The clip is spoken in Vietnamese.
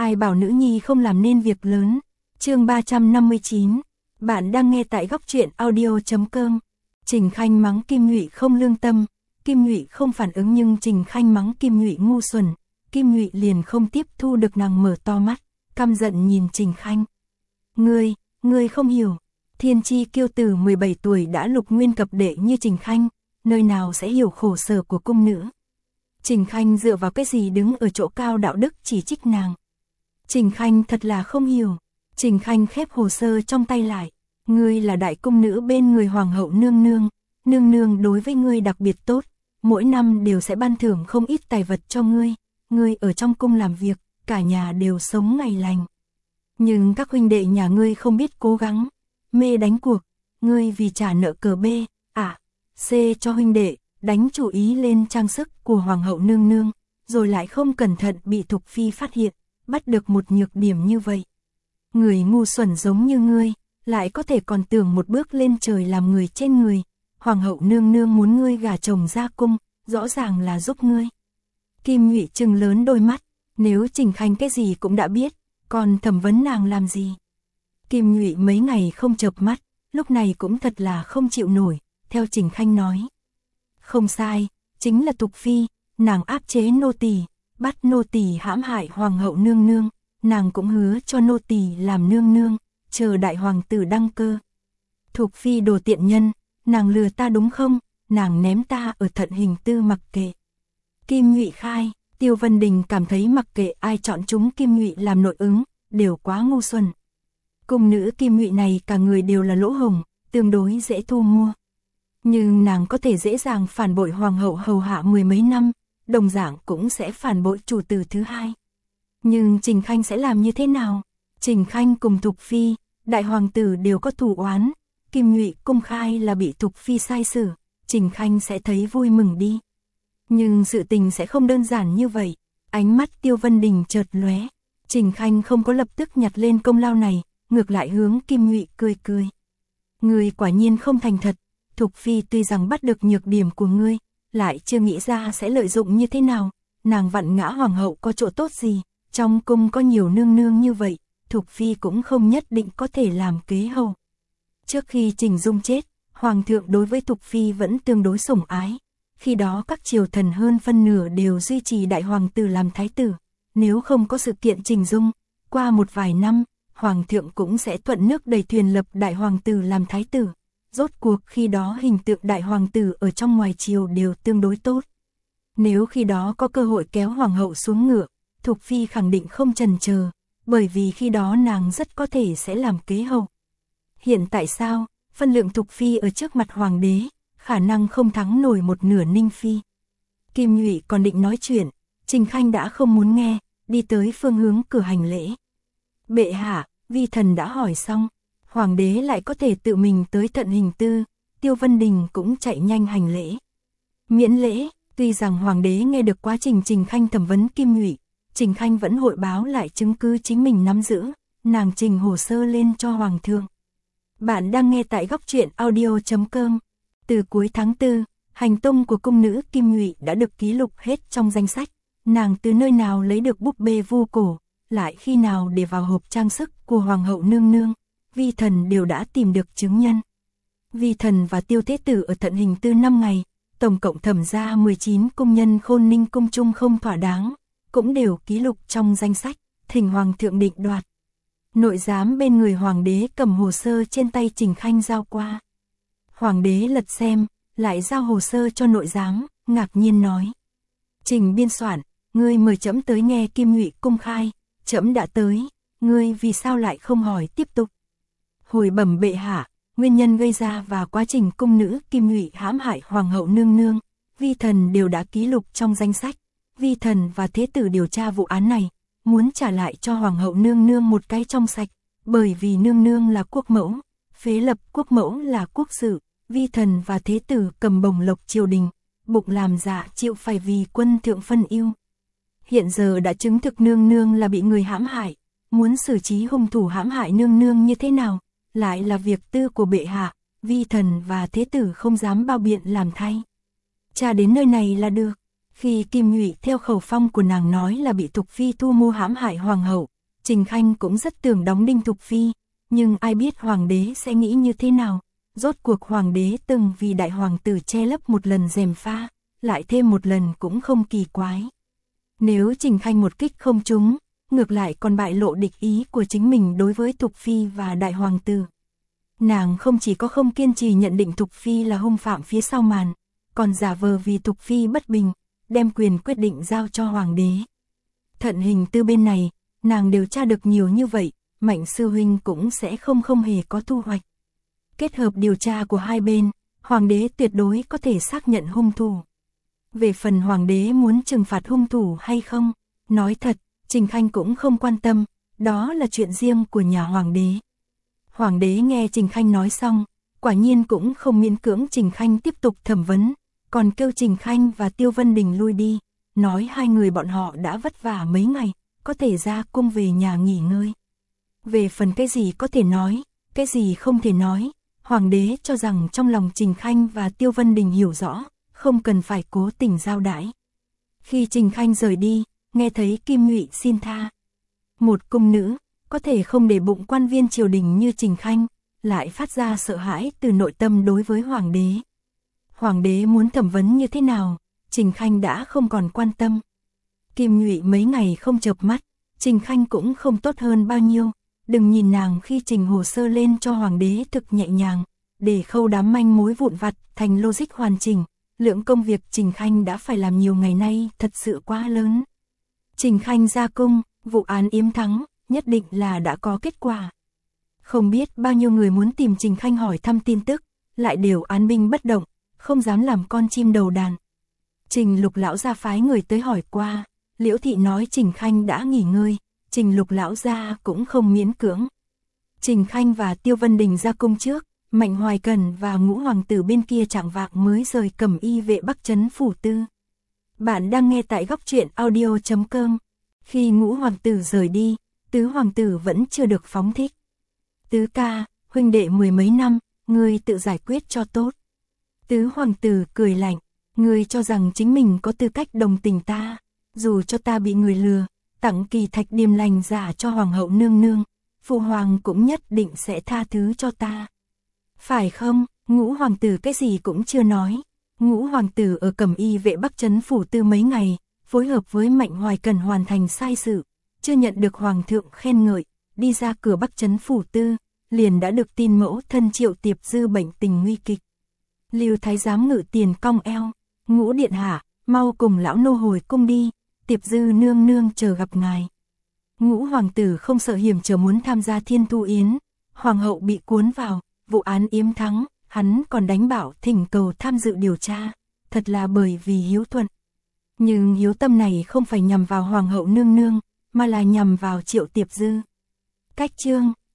Ai bảo nữ nhi không làm nên việc lớn. Chương 359. Bạn đang nghe tại góc truyện audio.com. Trình Khanh mắng Kim Nhụy không lương tâm. Kim Nhụy không phản ứng nhưng Trình Khanh mắng Kim Nhụy ngu xuẩn. Kim Nhụy liền không tiếp thu được, nàng mở to mắt, căm giận nhìn Trình Khanh. Ngươi không hiểu. Thiên chi kiêu tử 17 tuổi đã lục nguyên cập đệ như Trình Khanh, nơi nào sẽ hiểu khổ sở của cung nữ. Trình Khanh dựa vào cái gì đứng ở chỗ cao đạo đức chỉ trích nàng. Trình Khanh thật là không hiểu. Trình Khanh khép hồ sơ trong tay lại. Ngươi là đại cung nữ bên người hoàng hậu nương nương. Nương nương đối với ngươi đặc biệt tốt. Mỗi năm đều sẽ ban thưởng không ít tài vật cho ngươi. Ngươi ở trong cung làm việc, cả nhà đều sống ngày lành. Nhưng các huynh đệ nhà ngươi không biết cố gắng, mê đánh cuộc. Ngươi vì trả nợ cờ B, C cho huynh đệ, đánh chủ ý lên trang sức của hoàng hậu nương nương, rồi lại không cẩn thận bị Thục Phi phát hiện, bắt được một nhược điểm như vậy. Người ngu xuẩn giống như ngươi, lại có thể còn tưởng một bước lên trời làm người trên người. Hoàng hậu nương nương muốn ngươi gả chồng ra cung, rõ ràng là giúp ngươi. Kim Nhụy trừng lớn đôi mắt, nếu Trình Khanh cái gì cũng đã biết, còn thẩm vấn nàng làm gì? Kim Nhụy mấy ngày không chợp mắt, lúc này cũng thật là không chịu nổi, theo Trình Khanh nói. Không sai, chính là Thục Phi, nàng áp chế nô tỳ, bắt nô tỳ hãm hại hoàng hậu nương nương, nàng cũng hứa cho nô tỳ làm nương nương, chờ đại hoàng tử đăng cơ. Thục Phi đồ tiện nhân, nàng lừa ta đúng không? Nàng ném ta ở Thận Hình Tư mặc kệ. Kim Nhụy khai, Tiêu Vân Đình cảm thấy mặc kệ ai chọn chúng Kim Nhụy làm nội ứng, đều quá ngu xuẩn. Cung nữ Kim Nhụy này cả người đều là lỗ hổng, tương đối dễ thu mua. Nhưng nàng có thể dễ dàng phản bội hoàng hậu hầu hạ mười mấy năm, đồng dạng cũng sẽ phản bội chủ tử thứ hai. Nhưng Trình Khanh sẽ làm như thế nào? Trình Khanh cùng Thục Phi, đại hoàng tử đều có thù oán, Kim Nhụy công khai là bị Thục Phi sai xử, Trình Khanh sẽ thấy vui mừng đi. Nhưng sự tình sẽ không đơn giản như vậy. Ánh mắt Tiêu Vân Đình chợt lóe. Trình Khanh không có lập tức nhặt lên công lao này, ngược lại hướng Kim Nhụy cười cười. Ngươi quả nhiên không thành thật. Thục Phi tuy rằng bắt được nhược điểm của ngươi, lại chưa nghĩ ra sẽ lợi dụng như thế nào. Nàng vặn ngã hoàng hậu có chỗ tốt gì? Trong cung có nhiều nương nương như vậy, Thục Phi cũng không nhất định có thể làm kế hầu. Trước khi Trình Dung chết, hoàng thượng đối với Thục Phi vẫn tương đối sủng ái. Khi đó các triều thần hơn phân nửa đều duy trì đại hoàng tử làm thái tử. Nếu không có sự kiện Trình Dung, qua một vài năm, hoàng thượng cũng sẽ thuận nước đẩy thuyền lập đại hoàng tử làm thái tử. Rốt cuộc khi đó hình tượng đại hoàng tử ở trong ngoài triều đều tương đối tốt. Nếu khi đó có cơ hội kéo hoàng hậu xuống ngựa, Thục Phi khẳng định không chần chờ, bởi vì khi đó nàng rất có thể sẽ làm kế hầu. Hiện tại sao, phân lượng Thục Phi ở trước mặt hoàng đế, khả năng không thắng nổi một nửa Ninh Phi. Kim Nhụy còn định nói chuyện, Trình Khanh đã không muốn nghe, đi tới phương hướng cửa hành lễ. Bệ hạ, vi thần đã hỏi xong, hoàng đế lại có thể tự mình tới Thận Hình Tư, Tiêu Vân Đình cũng chạy nhanh hành lễ. Miễn lễ, tuy rằng hoàng đế nghe được quá trình Trình Khanh thẩm vấn Kim Nhụy, Trình Khanh vẫn hội báo lại chứng cứ chính mình nắm giữ, nàng trình hồ sơ lên cho hoàng thượng. Bạn đang nghe tại góc truyện audio.com. Từ cuối tháng 4, hành tung của cung nữ Kim Nhụy đã được ký lục hết trong danh sách. Nàng từ nơi nào lấy được búp bê vu cổ, lại khi nào để vào hộp trang sức của hoàng hậu nương nương, vi thần đều đã tìm được chứng nhân. Vi thần và Tiêu Thế Tử ở Thận Hình Tư 5 ngày, tổng cộng thẩm ra 19 cung nhân Khôn Ninh cung chung không thỏa đáng, cũng đều ký lục trong danh sách, thỉnh hoàng thượng định đoạt. Nội giám bên người hoàng đế cầm hồ sơ trên tay Trình Khanh giao qua. Hoàng đế lật xem, lại giao hồ sơ cho nội giám, ngạc nhiên nói. Trình biên soạn, ngươi mời trẫm tới nghe Kim Nhụy công khai, trẫm đã tới, ngươi vì sao lại không hỏi tiếp tục? Hồi bẩm bệ hạ, nguyên nhân gây ra và quá trình cung nữ Kim Nhụy hãm hại hoàng hậu nương nương, vi thần đều đã ký lục trong danh sách. Vi thần và Thế Tử điều tra vụ án này, muốn trả lại cho hoàng hậu nương nương một cái trong sạch, bởi vì nương nương là quốc mẫu, phế lập quốc mẫu là quốc sự. Vi thần và Thế Tử cầm bổng lộc triều đình, bụng làm dạ chịu phải vì quân thượng phân ưu. Hiện giờ đã chứng thực nương nương là bị người hãm hại, muốn xử trí hung thủ hãm hại nương nương như thế nào, lại là việc tư của bệ hạ, vi thần và Thế Tử không dám bao biện làm thay. Tra đến nơi này là được. Khi Kim Nhụy theo khẩu phong của nàng nói là bị Thục Phi thu mua hãm hại hoàng hậu, Trình Khanh cũng rất tưởng đóng đinh Thục Phi, nhưng ai biết hoàng đế sẽ nghĩ như thế nào. Rốt cuộc hoàng đế từng vì đại hoàng tử che lấp một lần gièm pha, lại thêm một lần cũng không kỳ quái. Nếu Trình Khanh một kích không trúng, ngược lại còn bại lộ địch ý của chính mình đối với Thục Phi và đại hoàng tử. Nàng không chỉ có không kiên trì nhận định Thục Phi là hung phạm phía sau màn, còn giả vờ vì Thục Phi bất bình, đem quyền quyết định giao cho hoàng đế. Thận Hình Tư bên này, nàng điều tra được nhiều như vậy, Mạnh sư huynh cũng sẽ không hề có thu hoạch. Kết hợp điều tra của hai bên, hoàng đế tuyệt đối có thể xác nhận hung thủ. Về phần hoàng đế muốn trừng phạt hung thủ hay không, nói thật, Trình Khanh cũng không quan tâm, đó là chuyện riêng của nhà hoàng đế. Hoàng đế nghe Trình Khanh nói xong, quả nhiên cũng không miễn cưỡng Trình Khanh tiếp tục thẩm vấn, còn kêu Trình Khanh và Tiêu Vân Đình lui đi, nói hai người bọn họ đã vất vả mấy ngày, có thể ra cung về nhà nghỉ ngơi. Về phần cái gì có thể nói, cái gì không thể nói, hoàng đế cho rằng trong lòng Trình Khanh và Tiêu Vân Đình hiểu rõ, không cần phải cố tình giao đãi. Khi Trình Khanh rời đi, nghe thấy Kim Nhụy xin tha. Một cung nữ, có thể không để bụng quan viên triều đình như Trình Khanh, lại phát ra sợ hãi từ nội tâm đối với hoàng đế. Hoàng đế muốn thẩm vấn như thế nào, Trình Khanh đã không còn quan tâm. Kim Nhụy mấy ngày không chợp mắt, Trình Khanh cũng không tốt hơn bao nhiêu. Đừng nhìn nàng khi trình hồ sơ lên cho hoàng đế thực nhẹ nhàng, để khâu đám manh mối vụn vặt thành logic hoàn chỉnh, lượng công việc Trình Khanh đã phải làm nhiều ngày nay thật sự quá lớn. Trình Khanh ra cung, vụ án Yếm Thắng, nhất định là đã có kết quả. Không biết bao nhiêu người muốn tìm Trình Khanh hỏi thăm tin tức, lại đều án binh bất động, không dám làm con chim đầu đàn. Trình Lục lão gia phái người tới hỏi qua, Liễu thị nói Trình Khanh đã nghỉ ngơi. Trình Lục lão gia cũng không miễn cưỡng. Trình Khanh và Tiêu Vân Đình ra cung trước, Mạnh Hoài Cần và Ngũ hoàng tử bên kia chạng vạng mới rời Cẩm Y vệ Bắc trấn phủ tư. Bạn đang nghe tại góc truyện audio.com. Khi Ngũ hoàng tử rời đi, Tứ hoàng tử vẫn chưa được phóng thích. Tứ ca, huynh đệ mười mấy năm, ngươi tự giải quyết cho tốt. Tứ hoàng tử cười lạnh, ngươi cho rằng chính mình có tư cách đồng tình ta, dù cho ta bị người lừa. Tặng Kỳ Thạch Điềm lành giả cho hoàng hậu nương nương, phụ hoàng cũng nhất định sẽ tha thứ cho ta. Phải không? Ngũ hoàng tử cái gì cũng chưa nói. Ngũ hoàng tử ở Cẩm Y vệ Bắc trấn phủ tư mấy ngày, phối hợp với Mạnh Hoài Cần hoàn thành sai sự, chưa nhận được hoàng thượng khen ngợi, đi ra cửa Bắc trấn phủ tư, liền đã được tin mẫu thân Triệu Tiệp Dư bệnh tình nguy kịch. Lưu thái giám Ngự Tiền cong eo, Ngũ điện hạ, mau cùng lão nô hồi cung đi. Tiệp Dư nương nương chờ gặp ngài. Ngũ hoàng tử không sợ hiểm trở muốn tham gia Thiên Thu Yến, hoàng hậu bị cuốn vào, vụ án Yếm Thắng, hắn còn đánh bảo thỉnh cầu tham dự điều tra, thật là bởi vì hiếu thuận. Nhưng hiếu tâm này không phải nhằm vào hoàng hậu nương nương, mà là nhằm vào Triệu Tiệp Dư. Cách chương